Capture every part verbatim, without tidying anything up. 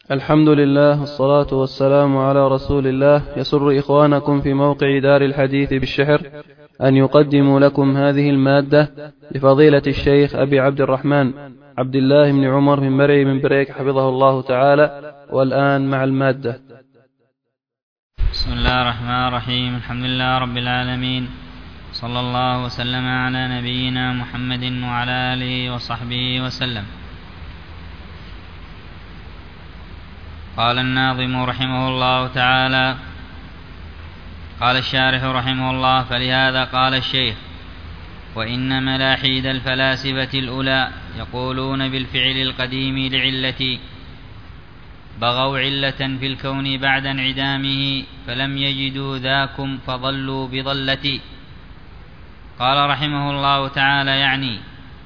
الحمد لله والصلاة والسلام على رسول الله. يسر إخوانكم في موقع دار الحديث بالشحر أن يقدموا لكم هذه المادة لفضيلة الشيخ أبي عبد الرحمن عبد الله بن عمر بن مرعي بن بريك حفظه الله تعالى. والآن مع المادة. بسم الله الرحمن الرحيم. الحمد لله رب العالمين، صلى الله وسلم على نبينا محمد وعلى آله وصحبه وسلم. قال الناظم رحمه الله تعالى: قال الشارح رحمه الله: فلهذا قال الشيخ: وإن ملاحيد الفلاسفة الأولى يقولون بالفعل القديم لعلة، بغوا علة في الكون بعد انعدامه، فلم يجدوا ذاكم فضلوا بضلة. قال رحمه الله تعالى: يعني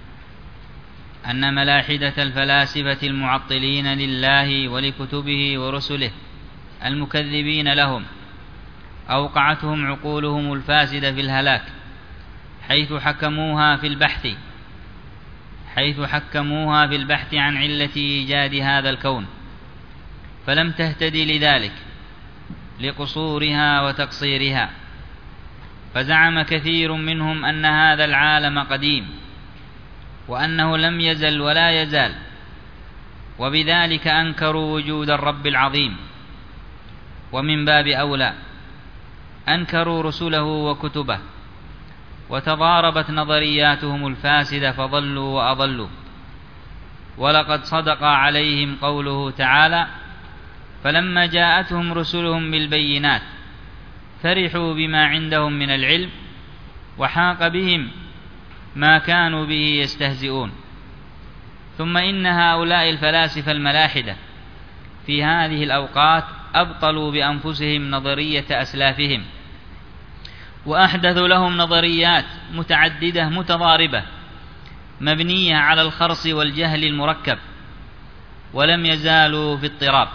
أن ملاحدة الفلاسفة المعطلين لله ولكتبه ورسله المكذبين لهم أوقعتهم عقولهم الفاسدة في الهلاك، حيث حكموها في البحث حيث حكموها في البحث عن علة إيجاد هذا الكون، فلم تهتدي لذلك لقصورها وتقصيرها. فزعم كثير منهم أن هذا العالم قديم، وأنه لم يزل ولا يزال، وبذلك أنكروا وجود الرب العظيم. ومن باب أولى أنكروا رسله وكتبه، وتضاربت نظرياتهم الفاسدة فضلوا وأضلوا. ولقد صدق عليهم قوله تعالى: فلما جاءتهم رسلهم بالبينات فرحوا بما عندهم من العلم وحاق بهم ما كانوا به يستهزئون. ثم إن هؤلاء الفلاسفة الملاحدة في هذه الأوقات أبطلوا بأنفسهم نظرية أسلافهم، وأحدثوا لهم نظريات متعددة متضاربة مبنية على الخرص والجهل المركب، ولم يزالوا في اضطراب.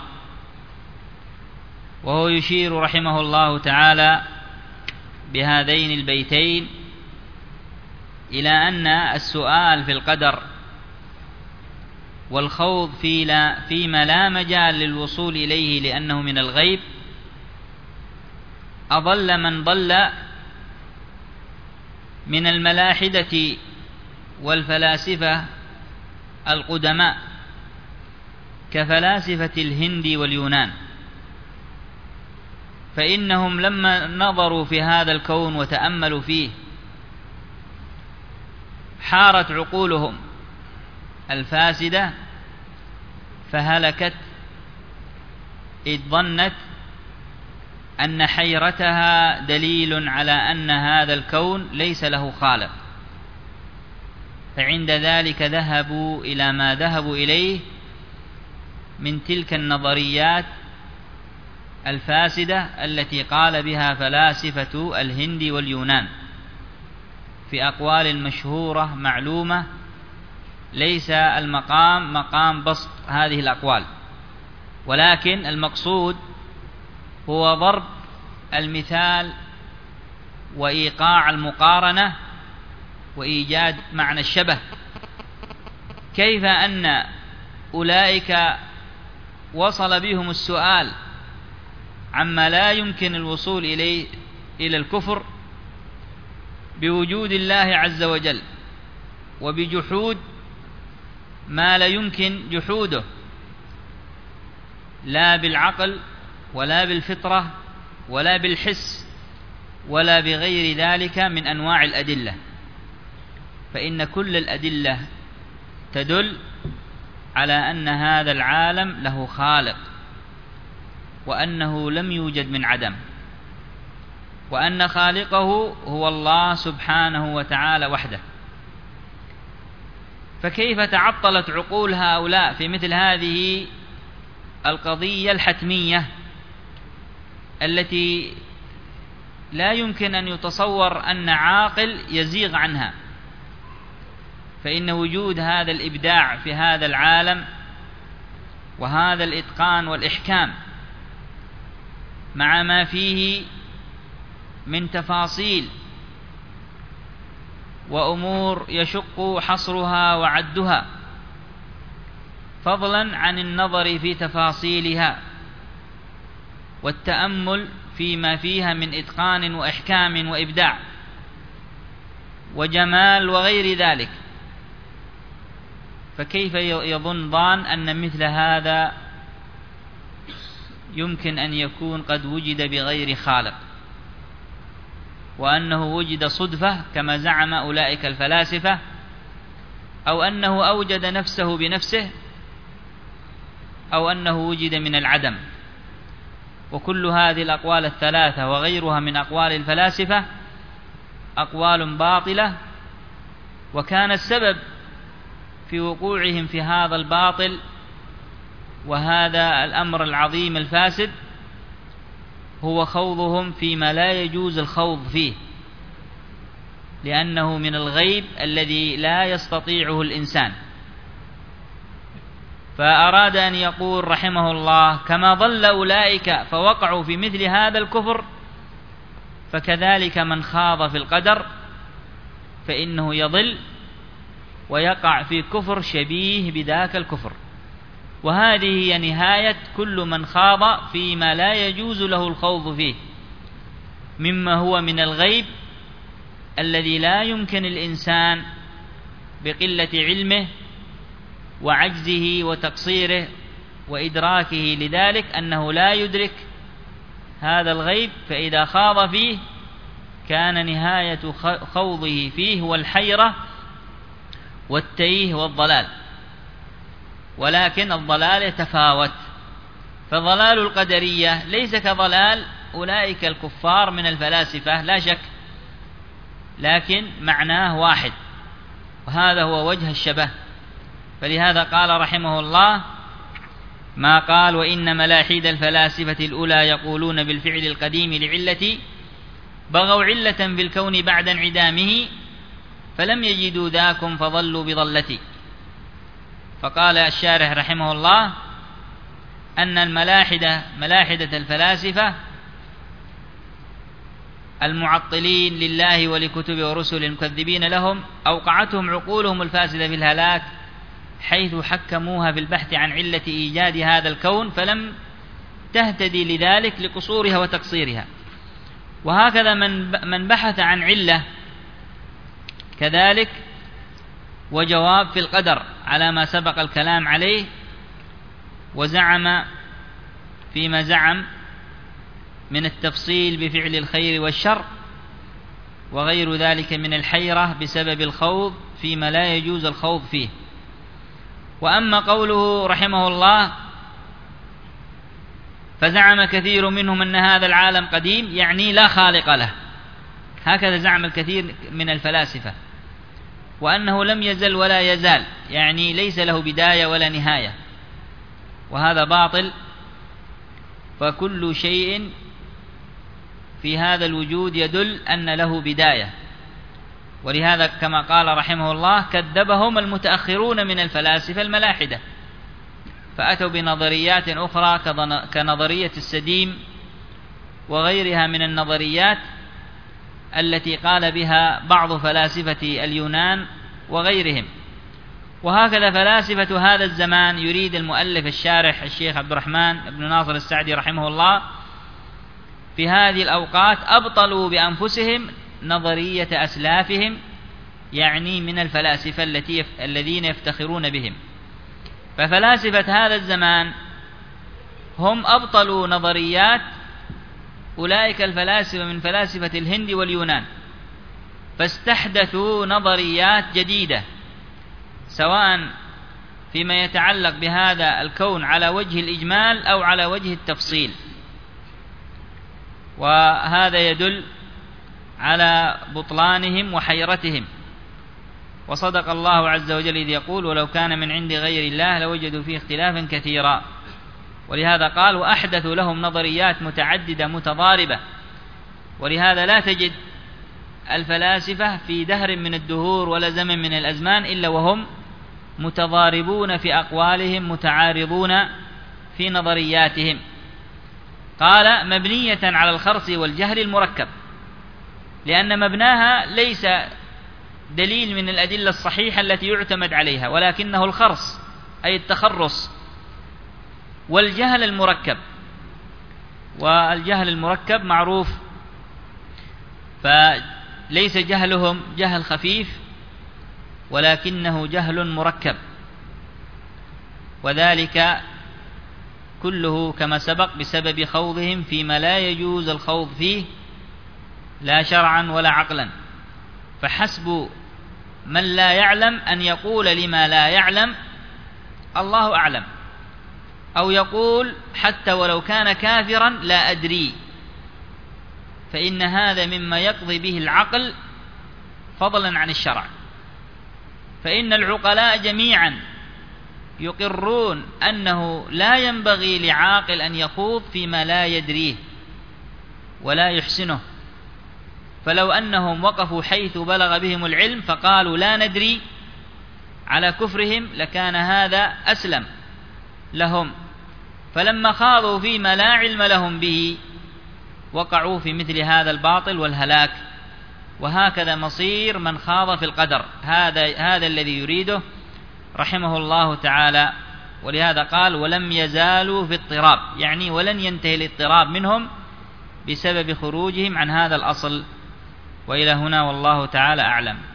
وهو يشير رحمه الله تعالى بهذين البيتين إلى أن السؤال في القدر والخوض في لا فيما لا مجال للوصول إليه لأنه من الغيب أضل من ضل من الملاحدة والفلاسفة القدماء كفلاسفة الهند واليونان، فإنهم لما نظروا في هذا الكون وتأملوا فيه حارت عقولهم الفاسدة فهلكت، إذ ظنت أن حيرتها دليل على أن هذا الكون ليس له خالق، فعند ذلك ذهبوا إلى ما ذهبوا إليه من تلك النظريات الفاسدة التي قال بها فلاسفة الهند واليونان في أقوال مشهورة معلومة، ليس المقام مقام بسط هذه الأقوال، ولكن المقصود هو ضرب المثال وإيقاع المقارنة وإيجاد معنى الشبه. كيف أن أولئك وصل بهم السؤال عما لا يمكن الوصول إليه إلى الكفر بوجود الله عز وجل، وبجحود ما لا يمكن جحوده لا بالعقل ولا بالفطرة ولا بالحس ولا بغير ذلك من أنواع الأدلة، فإن كل الأدلة تدل على أن هذا العالم له خالق، وأنه لم يوجد من عدم، وأن خالقه هو الله سبحانه وتعالى وحده. فكيف تعطلت عقول هؤلاء في مثل هذه القضية الحتمية التي لا يمكن أن يتصور أن عاقل يزيغ عنها؟ فإن وجود هذا الإبداع في هذا العالم وهذا الإتقان والإحكام مع ما فيه من تفاصيل وأمور يشق حصرها وعدها فضلا عن النظر في تفاصيلها والتأمل فيما فيها من إتقان وإحكام وإبداع وجمال وغير ذلك. فكيف يظن ظان أن مثل هذا يمكن أن يكون قد وجد بغير خالق، وأنه وجد صدفة كما زعم أولئك الفلاسفة، أو أنه أوجد نفسه بنفسه، أو أنه وجد من العدم؟ وكل هذه الأقوال الثلاثة وغيرها من أقوال الفلاسفة أقوال باطلة، وكان السبب في وقوعهم في هذا الباطل وهذا الأمر العظيم الفاسد هو خوضهم فيما لا يجوز الخوض فيه، لأنه من الغيب الذي لا يستطيعه الإنسان. فأراد أن يقول رحمه الله: كما ضل أولئك فوقعوا في مثل هذا الكفر، فكذلك من خاض في القدر فإنه يضل ويقع في كفر شبيه بذاك الكفر. وهذه هي نهاية كل من خاض فيما لا يجوز له الخوض فيه، مما هو من الغيب الذي لا يمكن الإنسان بقلة علمه وعجزه وتقصيره وإدراكه لذلك أنه لا يدرك هذا الغيب، فإذا خاض فيه كان نهاية خوضه فيه هو الحيرة والتيه والضلال. ولكن الضلال يتفاوت، فضلال القدرية ليس كضلال أولئك الكفار من الفلاسفة لا شك، لكن معناه واحد، وهذا هو وجه الشبه. فلهذا قال رحمه الله ما قال: وإن ملاحد الفلاسفة الأولى يقولون بالفعل القديم لعلة بغوا علة في الكون بعد انعدامه فلم يجدوا ذاكم فضلوا بضلتي. فقال الشارح رحمه الله أن الملاحدة ملاحدة الفلاسفة المعطلين لله ولكتب ورسل المكذبين لهم أوقعتهم عقولهم الفاسدة في الهلاك، حيث حكموها في البحث عن علة إيجاد هذا الكون فلم تهتدي لذلك لقصورها وتقصيرها. وهكذا من من بحث عن علة كذلك وجواب في القدر على ما سبق الكلام عليه، وزعم فيما زعم من التفصيل بفعل الخير والشر وغير ذلك من الحيرة بسبب الخوض فيما لا يجوز الخوض فيه. وأما قوله رحمه الله فزعم كثير منهم أن هذا العالم قديم، يعني لا خالق له، هكذا زعم الكثير من الفلاسفة، وأنه لم يزل ولا يزال، يعني ليس له بداية ولا نهاية، وهذا باطل. فكل شيء في هذا الوجود يدل أن له بداية، ولهذا كما قال رحمه الله كذبهم المتأخرون من الفلاسفة الملاحدة، فأتوا بنظريات أخرى كنظرية السديم وغيرها من النظريات التي قال بها بعض فلاسفة اليونان وغيرهم. وهكذا فلاسفة هذا الزمان يريد المؤلف الشارح الشيخ عبد الرحمن بن ناصر السعدي رحمه الله في هذه الأوقات أبطلوا بأنفسهم نظرية أسلافهم، يعني من الفلاسفة التي الذين يفتخرون بهم. ففلاسفة هذا الزمان هم أبطلوا نظريات أولئك الفلاسفة من فلاسفة الهند واليونان، فاستحدثوا نظريات جديدة سواء فيما يتعلق بهذا الكون على وجه الإجمال أو على وجه التفصيل، وهذا يدل على بطلانهم وحيرتهم. وصدق الله عز وجل إذ يقول ولو كان من عند غير الله لوجدوا فيه اختلافا كثيرا. ولهذا قال وأحدثوا لهم نظريات متعددة متضاربة. ولهذا لا تجد الفلاسفة في دهر من الدهور ولا زمن من الأزمان إلا وهم متضاربون في أقوالهم متعارضون في نظرياتهم. قال مبنية على الخرص والجهل المركب، لأن مبناها ليس دليل من الأدلة الصحيحة التي يعتمد عليها، ولكنه الخرص أي التخرص، والجهل المركب. والجهل المركب معروف، فليس جهلهم جهل خفيف ولكنه جهل مركب، وذلك كله كما سبق بسبب خوضهم فيما لا يجوز الخوض فيه لا شرعا ولا عقلا. فحسب من لا يعلم أن يقول لما لا يعلم الله أعلم، أو يقول حتى ولو كان كافرا لا أدري، فإن هذا مما يقضي به العقل فضلا عن الشرع. فإن العقلاء جميعا يقرون أنه لا ينبغي لعاقل أن يخوض فيما لا يدريه ولا يحسنه. فلو أنهم وقفوا حيث بلغ بهم العلم فقالوا لا ندري على كفرهم لكان هذا أسلم لهم، فلما خاضوا فيما لا علم لهم به وقعوا في مثل هذا الباطل والهلاك. وهكذا مصير من خاض في القدر، هذا هذا الذي يريده رحمه الله تعالى. ولهذا قال ولم يزالوا في اضطراب، يعني ولن ينتهي الاضطراب منهم بسبب خروجهم عن هذا الأصل. وإلى هنا والله تعالى أعلم.